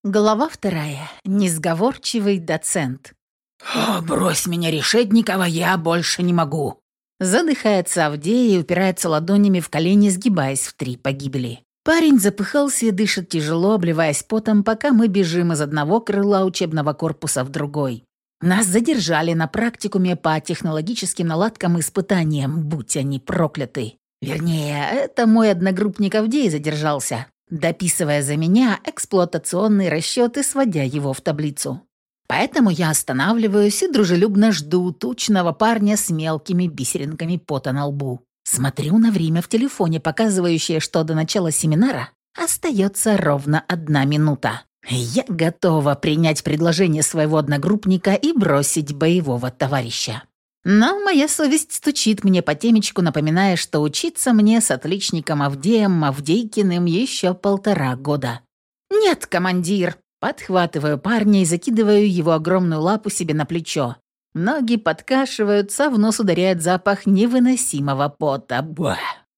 Глава 2. Несговорчивый доцент. «О, брось меня, Решетникова, я больше не могу!» Задыхается Авдей и упирается ладонями в колени, сгибаясь в 3 погибели. Парень запыхался и дышит тяжело, обливаясь потом, пока мы бежим из одного крыла учебного корпуса в другой. Нас задержали на практикуме по технологическим наладкам и испытаниям, будь они прокляты. Вернее, это мой одногруппник Авдей задержался, дописывая за меня эксплуатационный расчет и сводя его в таблицу. Поэтому я останавливаюсь и дружелюбно жду тучного парня с мелкими бисеринками пота на лбу. Смотрю на время в телефоне, показывающее, что до начала семинара остается ровно 1 минута. Я готова принять предложение своего одногруппника и бросить боевого товарища. Но моя совесть стучит мне по темечку, напоминая, что учиться мне с отличником Авдеем Авдейкиным еще 1,5 года. «Нет, командир!» Подхватываю парня и закидываю его огромную лапу себе на плечо. Ноги подкашиваются, в нос ударяет запах невыносимого пота. Буah.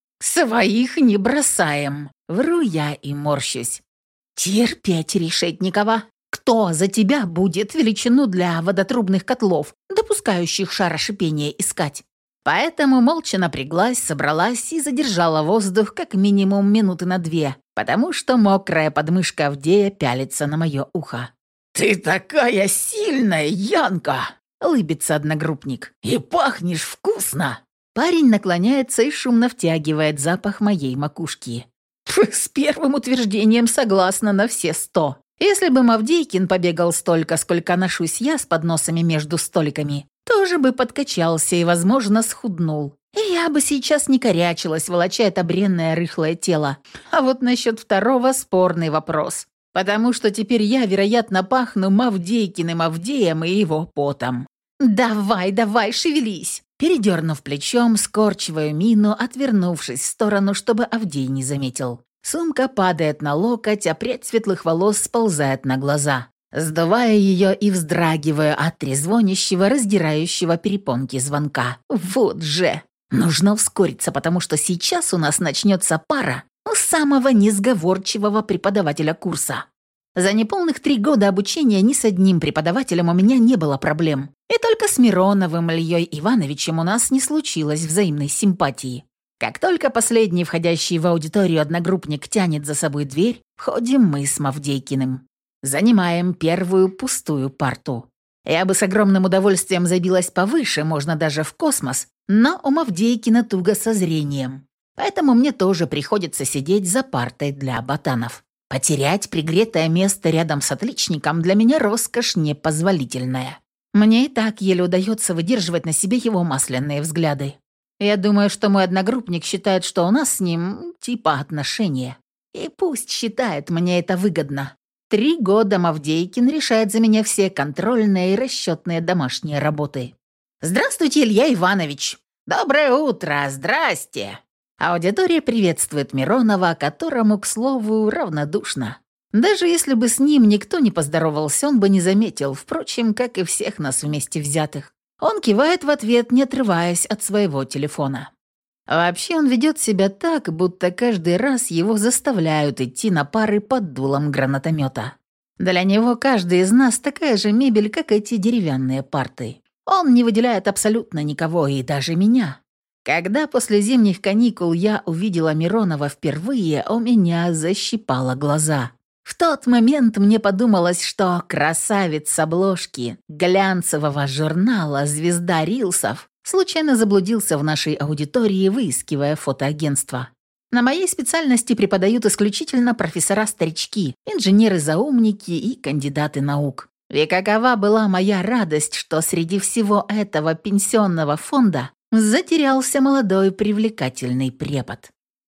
«Своих не бросаем!» Вру я и морщусь. «Терпеть, Решетникова! Кто за тебя будет величину для водотрубных котлов, допускающих шарошипение, искать?» Поэтому молча напряглась, собралась и задержала воздух как минимум минуты на 2, потому что мокрая подмышка Авдея пялится на мое ухо. «Ты такая сильная, Янка!» — лыбится одногруппник. «И пахнешь вкусно!» Парень наклоняется и шумно втягивает запах моей макушки. С первым утверждением согласна на все 100. Если бы Авдейкин побегал столько, сколько ношусь я с подносами между столиками, тоже бы подкачался и, возможно, схуднул. И я бы сейчас не корячилась, волоча это бренное рыхлое тело. А вот насчет второго спорный вопрос. Потому что теперь я, вероятно, пахну Авдейкиным Авдеем и его потом. «Давай, давай, шевелись!» Передернув плечом, скорчиваю мину, отвернувшись в сторону, чтобы Авдей не заметил. Сумка падает на локоть, а прядь светлых волос сползает на глаза. Сдувая ее и вздрагивая от трезвонящего, раздирающего перепонки звонка. Вот же! Нужно ускориться, потому что сейчас у нас начнется пара у самого несговорчивого преподавателя курса. За неполных 3 года обучения ни с одним преподавателем у меня не было проблем. И только с Мироновым Ильей Ивановичем у нас не случилось взаимной симпатии. Как только последний, входящий в аудиторию одногруппник тянет за собой дверь, входим мы с Авдейкиным. Занимаем первую пустую парту. Я бы с огромным удовольствием забилась повыше, можно даже в космос, но у Авдейкина туго со зрением. Поэтому мне тоже приходится сидеть за партой для ботанов. Потерять пригретое место рядом с отличником для меня роскошь непозволительная. Мне и так еле удается выдерживать на себе его масляные взгляды. Я думаю, что мой одногруппник считает, что у нас с ним типа отношения. И пусть считает, мне это выгодно. 3 года Авдейкин решает за меня все контрольные и расчетные домашние работы. «Здравствуйте, Илья Иванович!» «Доброе утро! Здрасте!» Аудитория приветствует Миронова, которому, к слову, равнодушно. Даже если бы с ним никто не поздоровался, он бы не заметил, впрочем, как и всех нас вместе взятых. Он кивает в ответ, не отрываясь от своего телефона. Вообще он ведет себя так, будто каждый раз его заставляют идти на пары под дулом гранатомета. Для него каждый из нас такая же мебель, как эти деревянные парты. Он не выделяет абсолютно никого, и даже меня. Когда после зимних каникул я увидела Миронова впервые, у меня защипало глаза. В тот момент мне подумалось, что красавец с обложки глянцевого журнала «Звезда рилсов» случайно заблудился в нашей аудитории, выискивая фотоагентство. На моей специальности преподают исключительно профессора-старички, инженеры-заумники и кандидаты наук. И какова была моя радость, что среди всего этого пенсионного фонда затерялся молодой привлекательный препод.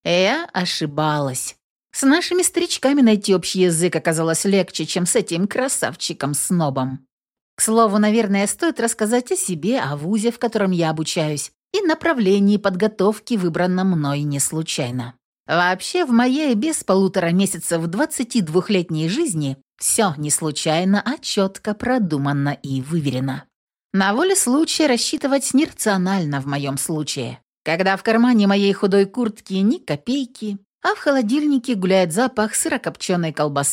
Я ошибалась. С нашими старичками найти общий язык оказалось легче, чем с этим красавчиком-снобом. К слову, наверное, стоит рассказать о себе, о вузе, в котором я обучаюсь, и направлении подготовки, выбранном мной не случайно. Вообще, в моей без 1,5 месяцев 22-летней жизни все не случайно, а четко продуманно и выверено. На воле случая рассчитывать нерационально в моем случае. Когда в кармане моей худой куртки ни копейки, а в холодильнике гуляет запах сырокопченой колбасы,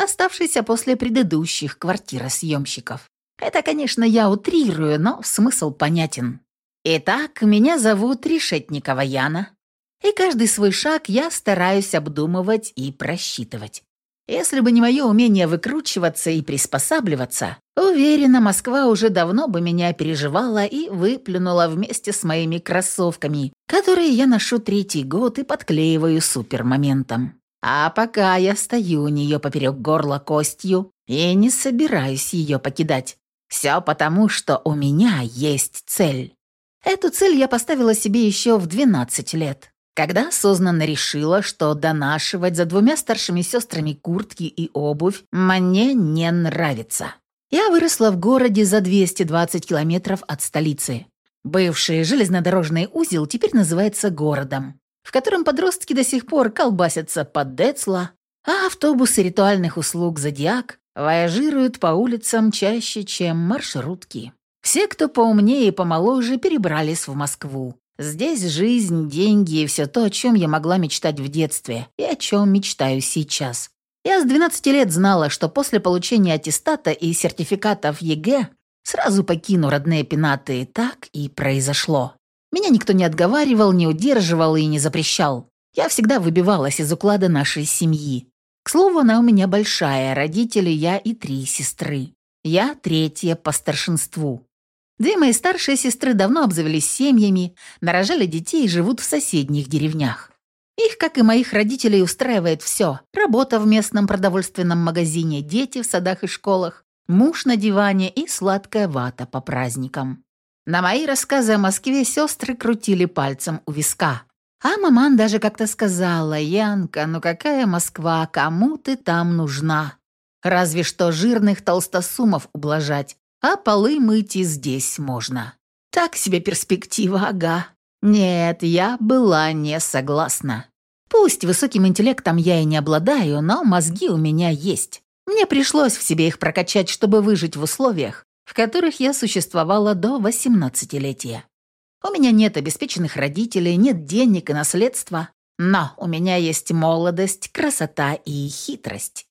оставшийся после предыдущих квартиросъемщиков. Это, конечно, я утрирую, но смысл понятен. Итак, меня зовут Решетникова Яна, и каждый свой шаг я стараюсь обдумывать и просчитывать. Если бы не мое умение выкручиваться и приспосабливаться, уверена, Москва уже давно бы меня переживала и выплюнула вместе с моими кроссовками, которые я ношу 3-й год и подклеиваю супермоментом. А пока я стою у нее поперек горла костью и не собираюсь ее покидать. Все потому, что у меня есть цель. Эту цель я поставила себе еще в 12 лет, когда осознанно решила, что донашивать за 2 старшими сестрами куртки и обувь мне не нравится. Я выросла в городе за 220 километров от столицы. Бывший железнодорожный узел теперь называется городом, в котором подростки до сих пор колбасятся под Децла, а автобусы ритуальных услуг «Зодиак» вояжируют по улицам чаще, чем маршрутки. Все, кто поумнее и помоложе, перебрались в Москву. Здесь жизнь, деньги и все то, о чем я могла мечтать в детстве и о чем мечтаю сейчас. Я с 12 лет знала, что после получения аттестата и сертификатов ЕГЭ сразу покину родные пенаты, и так и произошло. Меня никто не отговаривал, не удерживал и не запрещал. Я всегда выбивалась из уклада нашей семьи. К слову, она у меня большая, родители, я и 3 сестры. Я 3-я по старшинству. 2 мои старшие сестры давно обзавелись семьями, нарожали детей и живут в соседних деревнях. Их, как и моих родителей, устраивает все. Работа в местном продовольственном магазине, дети в садах и школах, муж на диване и сладкая вата по праздникам. На мои рассказы о Москве сестры крутили пальцем у виска. А маман даже как-то сказала: «Янка, ну какая Москва, кому ты там нужна? Разве что жирных толстосумов ублажать, а полы мыть и здесь можно». Так себе перспектива, ага. Нет, я была не согласна. Пусть высоким интеллектом я и не обладаю, но мозги у меня есть. Мне пришлось в себе их прокачать, чтобы выжить в условиях, в которых я существовала до 18-летия. У меня нет обеспеченных родителей, нет денег и наследства, но у меня есть молодость, красота и хитрость.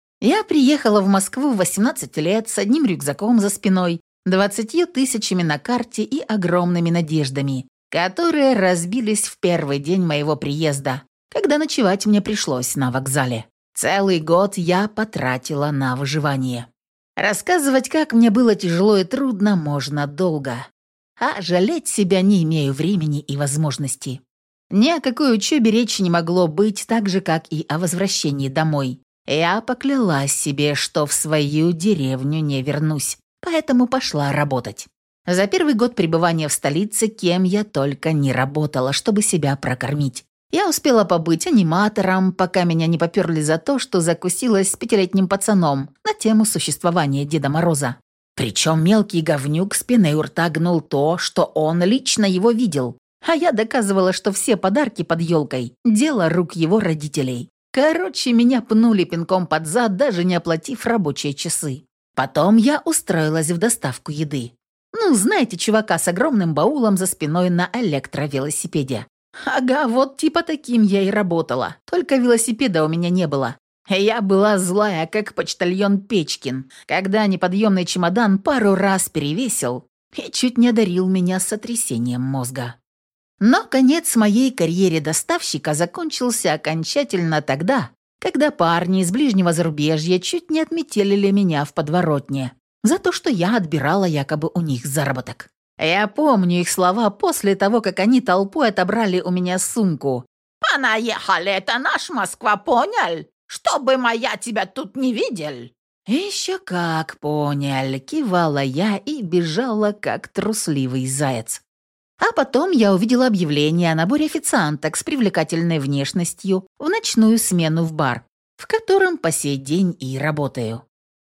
Я приехала в Москву в 18 лет с одним рюкзаком за спиной, 20 тысячами на карте и огромными надеждами, которые разбились в первый день моего приезда, когда ночевать мне пришлось на вокзале. Целый год я потратила на выживание. Рассказывать, как мне было тяжело и трудно, можно долго. А жалеть себя не имею времени и возможности. Ни о какой учебе речи не могло быть, так же, как и о возвращении домой. Я поклялась себе, что в свою деревню не вернусь, поэтому пошла работать. За первый год пребывания в столице кем я только не работала, чтобы себя прокормить. Я успела побыть аниматором, пока меня не поперли за то, что закусилась с 5-летним пацаном на тему существования Деда Мороза. Причем мелкий говнюк с пеной у рта гнул то, что он лично его видел. А я доказывала, что все подарки под елкой – дело рук его родителей. Короче, меня пнули пинком под зад, даже не оплатив рабочие часы. Потом я устроилась в доставку еды. Ну, знаете, чувака с огромным баулом за спиной на электровелосипеде. Ага, вот типа таким я и работала. Только велосипеда у меня не было. Я была злая, как почтальон Печкин, когда неподъемный чемодан пару раз перевесил и чуть не одарил меня сотрясением мозга. Но конец моей карьере доставщика закончился окончательно тогда, когда парни из ближнего зарубежья чуть не отметелили меня в подворотне за то, что я отбирала якобы у них заработок. Я помню их слова после того, как они толпой отобрали у меня сумку. «Понаехали, это наш Москва, понял? Чтобы моя тебя тут не видел». «Еще как понял», — кивала я и бежала, как трусливый заяц. А потом я увидела объявление о наборе официанток с привлекательной внешностью в ночную смену в бар, в котором по сей день и работаю.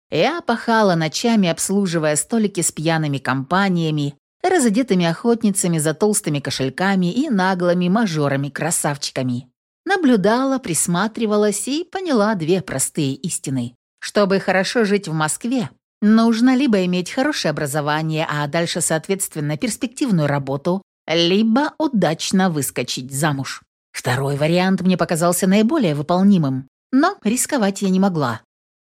Я пахала ночами, обслуживая столики с пьяными компаниями, разодетыми охотницами за толстыми кошельками и наглыми мажорами-красавчиками. Наблюдала, присматривалась и поняла 2 простые истины. Чтобы хорошо жить в Москве, нужно либо иметь хорошее образование, а дальше, соответственно, перспективную работу, либо удачно выскочить замуж. Второй вариант мне показался наиболее выполнимым, но рисковать я не могла.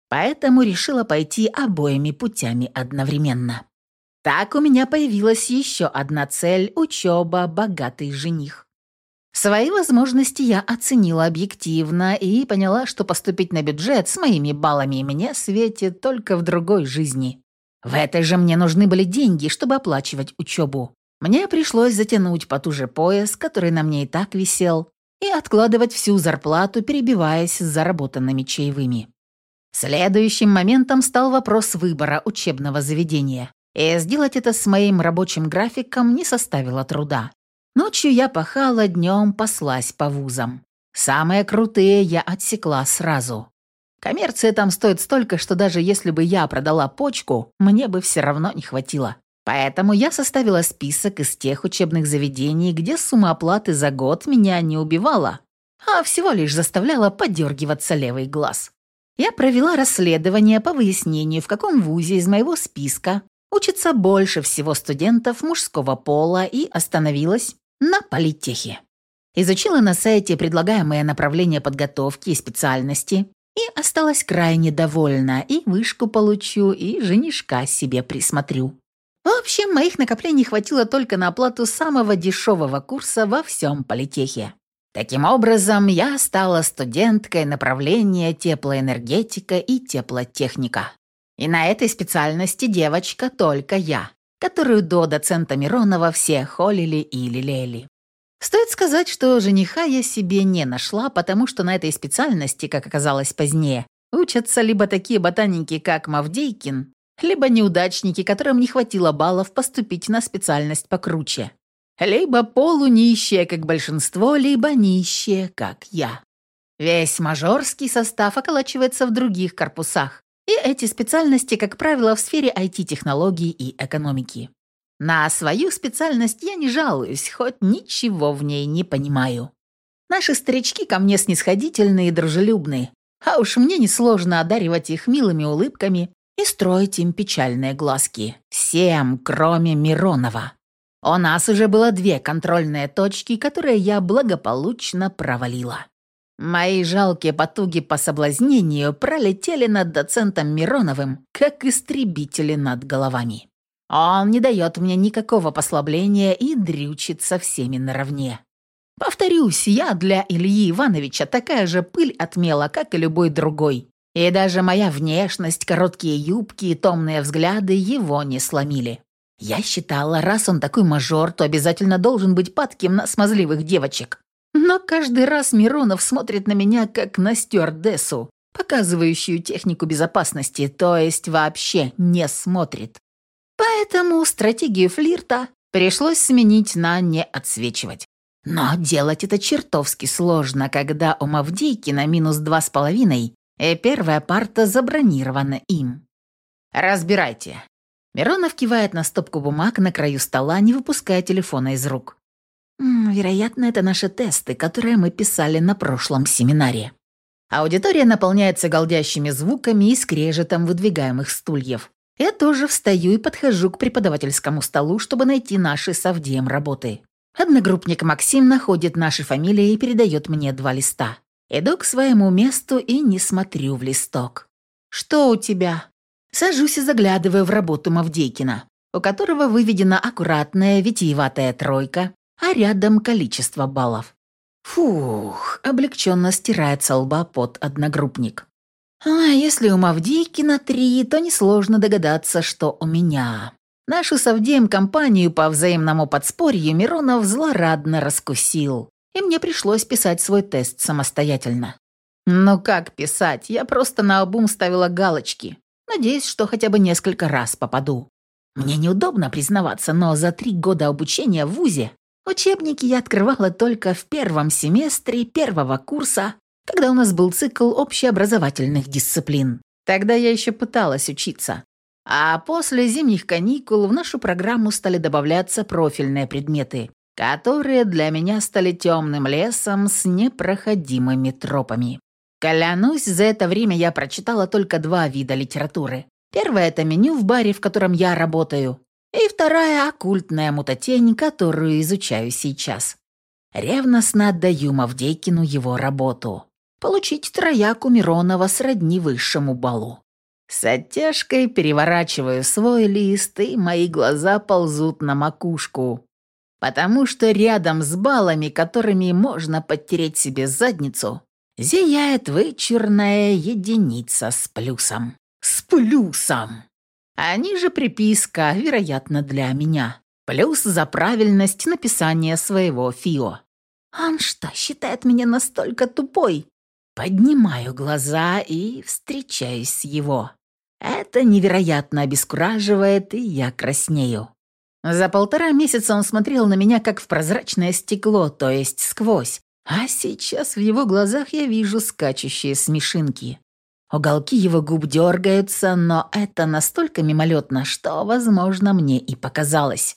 Поэтому решила пойти обоими путями одновременно. Так у меня появилась еще одна цель – учеба, богатый жених. Свои возможности я оценила объективно и поняла, что поступить на бюджет с моими баллами мне светит только в другой жизни. В этой же мне нужны были деньги, чтобы оплачивать учебу. Мне пришлось затянуть потуже пояс, который на мне и так висел, и откладывать всю зарплату, перебиваясь с заработанными чаевыми. Следующим моментом стал вопрос выбора учебного заведения. И сделать это с моим рабочим графиком не составило труда. Ночью я пахала, днем паслась по вузам. Самые крутые я отсекла сразу. Коммерция там стоит столько, что даже если бы я продала почку, мне бы все равно не хватило. Поэтому я составила список из тех учебных заведений, где сумма оплаты за год меня не убивала, а всего лишь заставляла подергиваться левый глаз. Я провела расследование по выяснению, в каком вузе из моего списка учится больше всего студентов мужского пола, и остановилась на политехе. Изучила на сайте предлагаемые направления подготовки и специальности и осталась крайне довольна. И вышку получу, и женишка себе присмотрю. В общем, моих накоплений хватило только на оплату самого дешевого курса во всем политехе. Таким образом, я стала студенткой направления теплоэнергетика и теплотехника. И на этой специальности девочка только я, которую до доцента Миронова все холили и лелеяли. Стоит сказать, что жениха я себе не нашла, потому что на этой специальности, как оказалось позднее, учатся либо такие ботаники, как Мавдейкин, либо неудачники, которым не хватило баллов поступить на специальность покруче, либо полунищие, как большинство, либо нищие, как я. Весь мажорский состав околачивается в других корпусах, и эти специальности, как правило, в сфере IT-технологий и экономики. На свою специальность я не жалуюсь, хоть ничего в ней не понимаю. Наши старички ко мне снисходительные и дружелюбные, а уж мне несложно одаривать их милыми улыбками и строить им печальные глазки. Всем, кроме Миронова. У нас уже было 2 контрольные точки, которые я благополучно провалила. Мои жалкие потуги по соблазнению пролетели над доцентом Мироновым, как истребители над головами. Он не дает мне никакого послабления и дрючит со всеми наравне. Повторюсь, я для Ильи Ивановича такая же пыль отмела, как и любой другой. И даже моя внешность, короткие юбки и томные взгляды его не сломили. Я считала, раз он такой мажор, то обязательно должен быть падким на смазливых девочек. Но каждый раз Миронов смотрит на меня, как на стюардессу, показывающую технику безопасности, то есть вообще не смотрит. Поэтому стратегию флирта пришлось сменить на «не отсвечивать». Но делать это чертовски сложно, когда у Мавдейкина минус 2,5, и первая парта забронирована им. «Разбирайте». Миронов кивает на стопку бумаг на краю стола, не выпуская телефона из рук. Вероятно, это наши тесты, которые мы писали на прошлом семинаре. Аудитория наполняется галдящими звуками и скрежетом выдвигаемых стульев. Я тоже встаю и подхожу к преподавательскому столу, чтобы найти наши с Авдеем работы. Одногруппник Максим находит наши фамилии и передает мне 2 листа. Иду к своему месту и не смотрю в листок. «Что у тебя?» Сажусь и заглядываю в работу Мавдейкина, у которого выведена аккуратная витиеватая 3, а рядом количество баллов. Фух, облегченно стирает со лба пот одногруппник. А если у Мавдейкина 3, то несложно догадаться, что у меня. Нашу с Авдеем компанию по взаимному подспорью Миронов злорадно раскусил, и мне пришлось писать свой тест самостоятельно. Ну как писать, я просто наобум ставила галочки. Надеюсь, что хотя бы несколько раз попаду. Мне неудобно признаваться, но за 3 года обучения в вузе учебники я открывала только в 1 семестре 1 курса, когда у нас был цикл общеобразовательных дисциплин. Тогда я еще пыталась учиться. А после зимних каникул в нашу программу стали добавляться профильные предметы, которые для меня стали темным лесом с непроходимыми тропами. Клянусь, за это время я прочитала только 2 вида литературы. Первое – это меню в баре, в котором я работаю. И вторая – оккультная мутатень, которую изучаю сейчас. Ревностно отдаю Мавдейкину его работу. Получить трояк у Миронова сродни высшему баллу. С оттяжкой переворачиваю свой лист, и мои глаза ползут на макушку, потому что рядом с баллами, которыми можно подтереть себе задницу, зияет вычурная единица с плюсом. С плюсом! А ниже приписка, вероятно, для меня. Плюс за правильность написания своего ФИО. Он что, считает меня настолько тупой? Поднимаю глаза и встречаюсь с его. Это невероятно обескураживает, и я краснею. За 1,5 месяца он смотрел на меня как в прозрачное стекло, то есть сквозь. А сейчас в его глазах я вижу скачущие смешинки. Уголки его губ дергаются, но это настолько мимолетно, что, возможно, мне и показалось.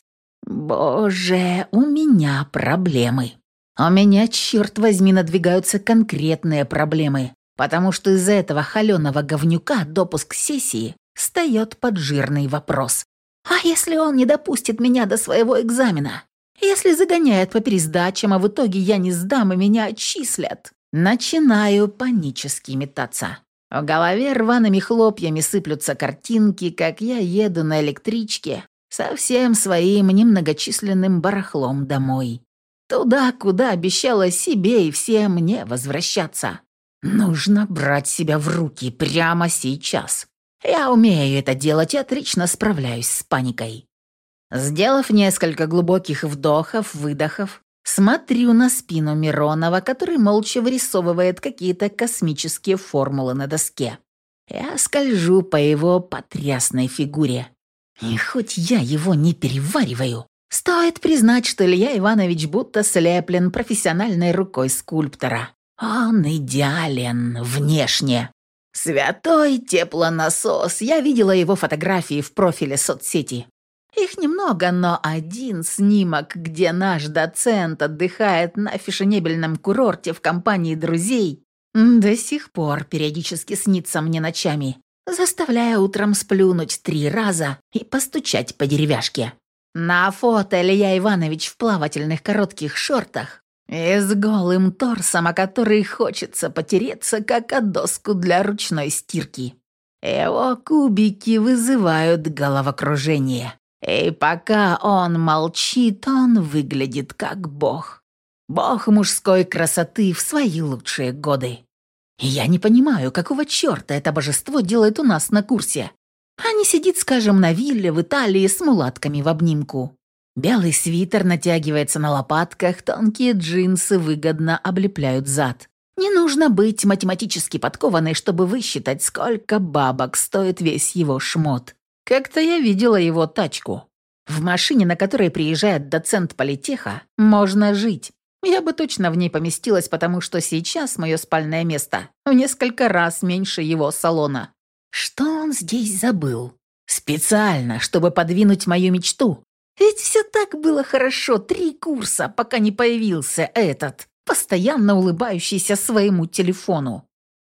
Боже, у меня проблемы. У меня, черт возьми, надвигаются конкретные проблемы, потому что из-за этого холеного говнюка допуск сессии встает под жирный вопрос. А если он не допустит меня до своего экзамена? Если загоняет по пересдачам, а в итоге я не сдам и меня отчислят? Начинаю панически метаться. В голове рваными хлопьями сыплются картинки, как я еду на электричке со всем своим немногочисленным барахлом домой. Туда, куда обещала себе и всем мне возвращаться. Нужно брать себя в руки прямо сейчас. Я умею это делать и отлично справляюсь с паникой. Сделав несколько глубоких вдохов-выдохов, смотрю на спину Миронова, который молча вырисовывает какие-то космические формулы на доске. Я скольжу по его потрясной фигуре. И хоть я его не перевариваю, стоит признать, что Илья Иванович будто слеплен профессиональной рукой скульптора. Он идеален внешне. Святой теплонасос. Я видела его фотографии в профиле соцсети. Их немного, но один снимок, где наш доцент отдыхает на фешенебельном курорте в компании друзей, до сих пор периодически снится мне ночами, заставляя утром сплюнуть 3 раза и постучать по деревяшке. На фото Илья Иванович в плавательных коротких шортах и с голым торсом, о который хочется потереться, как о доску для ручной стирки. Его кубики вызывают головокружение. И пока он молчит, он выглядит как бог. Бог мужской красоты в свои лучшие годы. И я не понимаю, какого черта это божество делает у нас на курсе. А не сидит, скажем, на вилле в Италии с мулатками в обнимку. Белый свитер натягивается на лопатках, тонкие джинсы выгодно облепляют зад. Не нужно быть математически подкованной, чтобы высчитать, сколько бабок стоит весь его шмот. Как-то я видела его тачку. В машине, на которой приезжает доцент политеха, можно жить. Я бы точно в ней поместилась, потому что сейчас мое спальное место в несколько раз меньше его салона. Что он здесь забыл? Специально, чтобы подвинуть мою мечту. Ведь все так было хорошо 3 курса, пока не появился этот, постоянно улыбающийся своему телефону.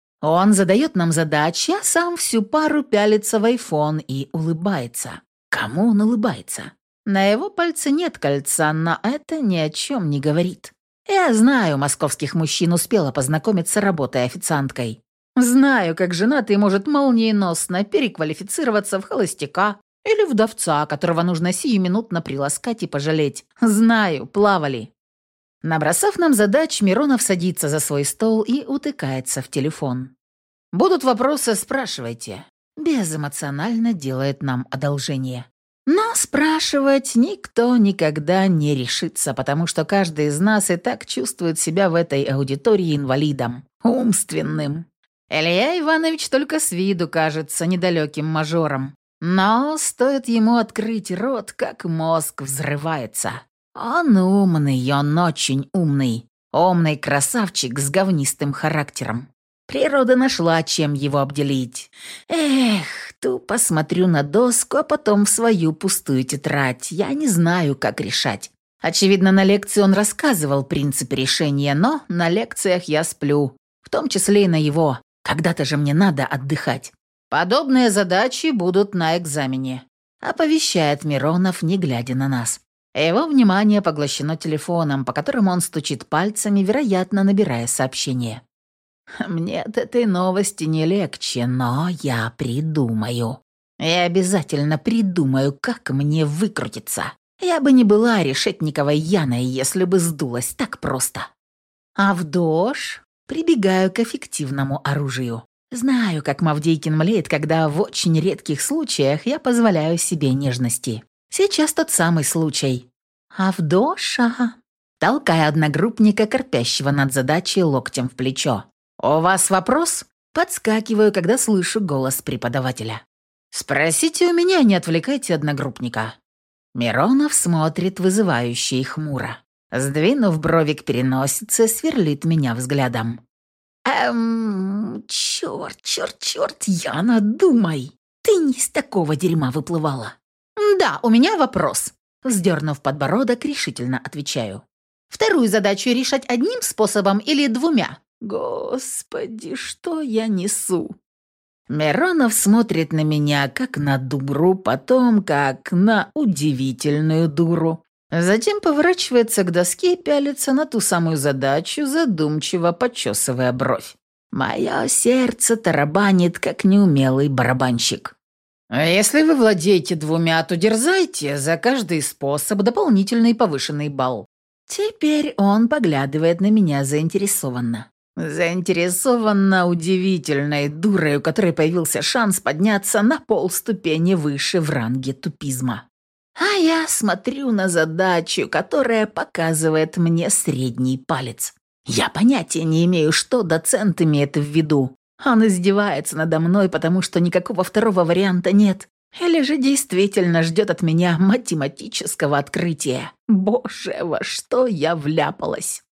Он задает нам задачи, а сам всю пару пялится в айфон и улыбается. Кому он улыбается? На его пальце нет кольца, но это ни о чем не говорит. Я знаю московских мужчин, успела познакомиться, работая официанткой. Знаю, как женатый может молниеносно переквалифицироваться в холостяка или вдовца, которого нужно сиюминутно приласкать и пожалеть. Знаю, плавали. Набросав нам задач, Миронов садится за свой стол и утыкается в телефон. «Будут вопросы, спрашивайте». Безэмоционально делает нам одолжение. Но спрашивать никто никогда не решится, потому что каждый из нас и так чувствует себя в этой аудитории инвалидом, умственным. Илья Иванович только с виду кажется недалеким мажором. Но стоит ему открыть рот, как мозг взрывается. Он умный, он очень умный. Умный красавчик с говнистым характером. Природа нашла, чем его обделить. Эх, тупо смотрю на доску, а потом в свою пустую тетрадь. Я не знаю, как решать. Очевидно, на лекции он рассказывал принципы решения, но на лекциях я сплю. В том числе и на его. Когда-то же мне надо отдыхать. Подобные задачи будут на экзамене. Оповещает Миронов, не глядя на нас. Его внимание поглощено телефоном, по которому он стучит пальцами, вероятно, набирая сообщение. Мне от этой новости не легче, но я придумаю. Я обязательно придумаю, как мне выкрутиться. Я бы не была Решетниковой Яной, если бы сдулась так просто. А в ДОЖ прибегаю к эффективному оружию. Знаю, как Мавдейкин млеет, когда в очень редких случаях я позволяю себе нежности. Сейчас тот самый случай. А в ДОЖ, ага. Толкая одногруппника, корпящего над задачей локтем в плечо. «У вас вопрос?» Подскакиваю, когда слышу голос преподавателя. «Спросите у меня, не отвлекайте одногруппника». Миронов смотрит вызывающе и хмуро. Сдвинув брови к переносице, сверлит меня взглядом. Черт, Яна, думай. Ты не из такого дерьма выплывала». «Да, у меня вопрос». Вздернув подбородок, решительно отвечаю. «Вторую задачу решать одним способом или двумя?» Господи, что я несу? Миронов смотрит на меня, как на дуру, потом как на удивительную дуру. Затем поворачивается к доске и пялится на ту самую задачу, задумчиво почесывая бровь. Мое сердце тарабанит, как неумелый барабанщик. Если вы владеете двумя, то дерзайте, за каждый способ дополнительный повышенный балл. Теперь он поглядывает на меня заинтересованно. Заинтересованно удивительной дурой, у которой появился шанс подняться на полступени выше в ранге тупизма. А я смотрю на задачу, которая показывает мне средний палец. Я понятия не имею, что доцент имеет в виду. Он издевается надо мной, потому что никакого второго варианта нет. Или же действительно ждет от меня математического открытия. Боже, во что я вляпалась.